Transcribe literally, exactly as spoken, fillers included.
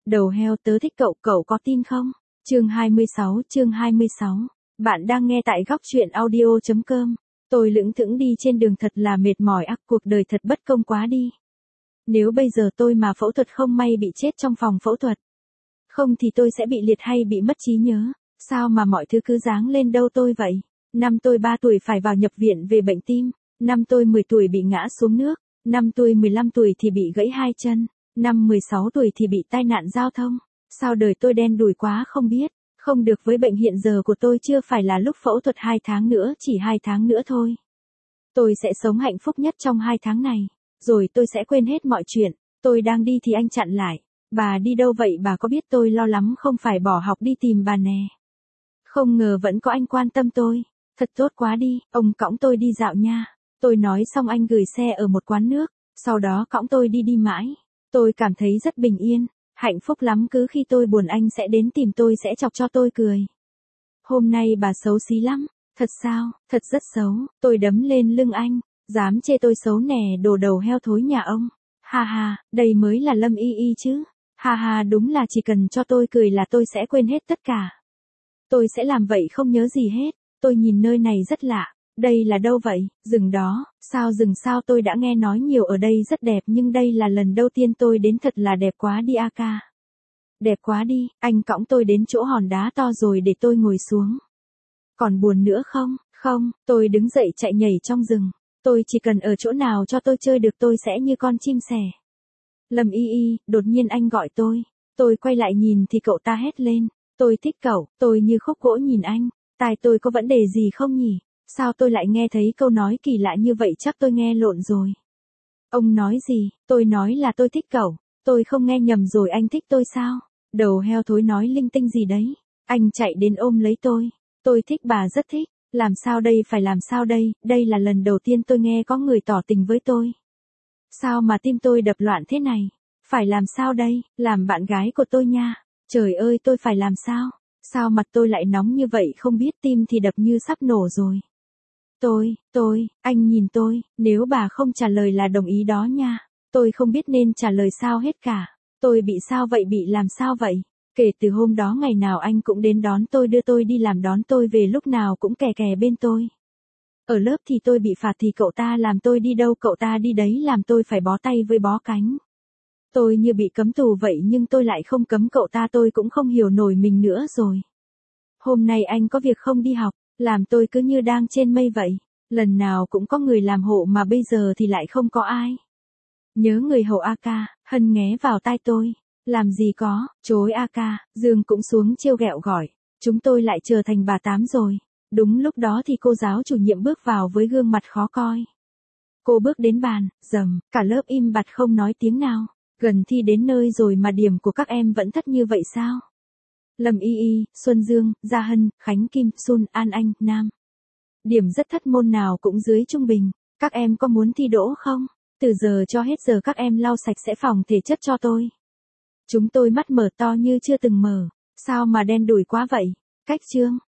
Đầu heo tớ thích cậu, cậu có tin không? Chương hai mươi sáu, chương hai mươi sáu. Bạn đang nghe tại góc truyện audio chấm com. Tôi lững thững đi trên đường thật là mệt mỏi ác, cuộc đời thật bất công quá đi. Nếu bây giờ tôi mà phẫu thuật không may bị chết trong phòng phẫu thuật. Không thì tôi sẽ bị liệt hay bị mất trí nhớ. Sao mà mọi thứ cứ giáng lên đâu tôi vậy? Năm tôi ba tuổi phải vào nhập viện về bệnh tim. Năm tôi mười tuổi bị ngã xuống nước. Năm tôi mười lăm tuổi thì bị gãy hai chân. Năm mười sáu tuổi thì bị tai nạn giao thông. Sao đời tôi đen đủi quá không biết. Không được, với bệnh hiện giờ của tôi chưa phải là lúc phẫu thuật hai tháng nữa, chỉ hai tháng nữa thôi. Tôi sẽ sống hạnh phúc nhất trong hai tháng này. Rồi tôi sẽ quên hết mọi chuyện. Tôi đang đi thì anh chặn lại. Bà đi đâu vậy, bà có biết tôi lo lắm không phải bỏ học đi tìm bà nè. Không ngờ vẫn có anh quan tâm tôi. Thật tốt quá đi, ông cõng tôi đi dạo nha. Tôi nói xong anh gửi xe ở một quán nước. Sau đó cõng tôi đi đi mãi. Tôi cảm thấy rất bình yên, hạnh phúc lắm, cứ khi tôi buồn anh sẽ đến tìm tôi, sẽ chọc cho tôi cười. Hôm nay bà xấu xí lắm. Thật sao? Thật rất xấu. Tôi đấm lên lưng anh. Dám chê tôi xấu nè, đồ đầu heo thối nhà ông. Ha ha, đây mới là Lâm Y Y chứ. Ha ha, đúng là chỉ cần cho tôi cười là tôi sẽ quên hết tất cả. Tôi sẽ làm vậy không nhớ gì hết. Tôi nhìn nơi này rất lạ. Đây là đâu vậy? Rừng đó. Sao rừng sao, tôi đã nghe nói nhiều ở đây rất đẹp nhưng đây là lần đầu tiên tôi đến, thật là đẹp quá đi a ca. Đẹp quá đi, anh cõng tôi đến chỗ hòn đá to rồi để tôi ngồi xuống. Còn buồn nữa không? Không, tôi đứng dậy chạy nhảy trong rừng. Tôi chỉ cần ở chỗ nào cho tôi chơi được tôi sẽ như con chim sẻ. Lâm Y Y, đột nhiên anh gọi tôi. Tôi quay lại nhìn thì cậu ta hét lên. Tôi thích cậu, tôi như khúc gỗ nhìn anh. Tai tôi có vấn đề gì không nhỉ? Sao tôi lại nghe thấy câu nói kỳ lạ như vậy, chắc tôi nghe lộn rồi. Ông nói gì? Tôi nói là tôi thích cậu. Tôi không nghe nhầm rồi, anh thích tôi sao? Đầu heo thối nói linh tinh gì đấy. Anh chạy đến ôm lấy tôi. Tôi thích bà, rất thích. Làm sao đây, phải làm sao đây? Đây là lần đầu tiên tôi nghe có người tỏ tình với tôi. Sao mà tim tôi đập loạn thế này? Phải làm sao đây? Làm bạn gái của tôi nha. Trời ơi, tôi phải làm sao? Sao mặt tôi lại nóng như vậy không biết, tim thì đập như sắp nổ rồi. Tôi, tôi, anh nhìn tôi, nếu bà không trả lời là đồng ý đó nha. Tôi không biết nên trả lời sao hết cả. Tôi bị sao vậy, bị làm sao vậy? Kể từ hôm đó ngày nào anh cũng đến đón tôi, đưa tôi đi làm, đón tôi về lúc nào cũng kè kè bên tôi. Ở lớp thì tôi bị phạt thì cậu ta làm tôi đi đâu cậu ta đi đấy, làm tôi phải bó tay với bó cánh. Tôi như bị cấm tù vậy nhưng tôi lại không cấm cậu ta, tôi cũng không hiểu nổi mình nữa rồi. Hôm nay anh có việc không đi học, làm tôi cứ như đang trên mây vậy. Lần nào cũng có người làm hộ mà bây giờ thì lại không có ai. Nhớ người hầu a ca, Hân nghé vào tai tôi. Làm gì có, chối a ca, Dương cũng xuống trêu ghẹo gọi. Chúng tôi lại trở thành bà Tám rồi. Đúng lúc đó thì cô giáo chủ nhiệm bước vào với gương mặt khó coi. Cô bước đến bàn, rầm, cả lớp im bặt không nói tiếng nào. Gần thi đến nơi rồi mà điểm của các em vẫn thấp như vậy sao? Lâm Y Y, Xuân Dương, Gia Hân, Khánh Kim, Sun, An Anh, Nam. Điểm rất thất, môn nào cũng dưới trung bình. Các em có muốn thi đỗ không? Từ giờ cho hết giờ các em lau sạch sẽ phòng thể chất cho tôi. Chúng tôi mắt mở to như chưa từng mở. Sao mà đen đủi quá vậy? Cách chương.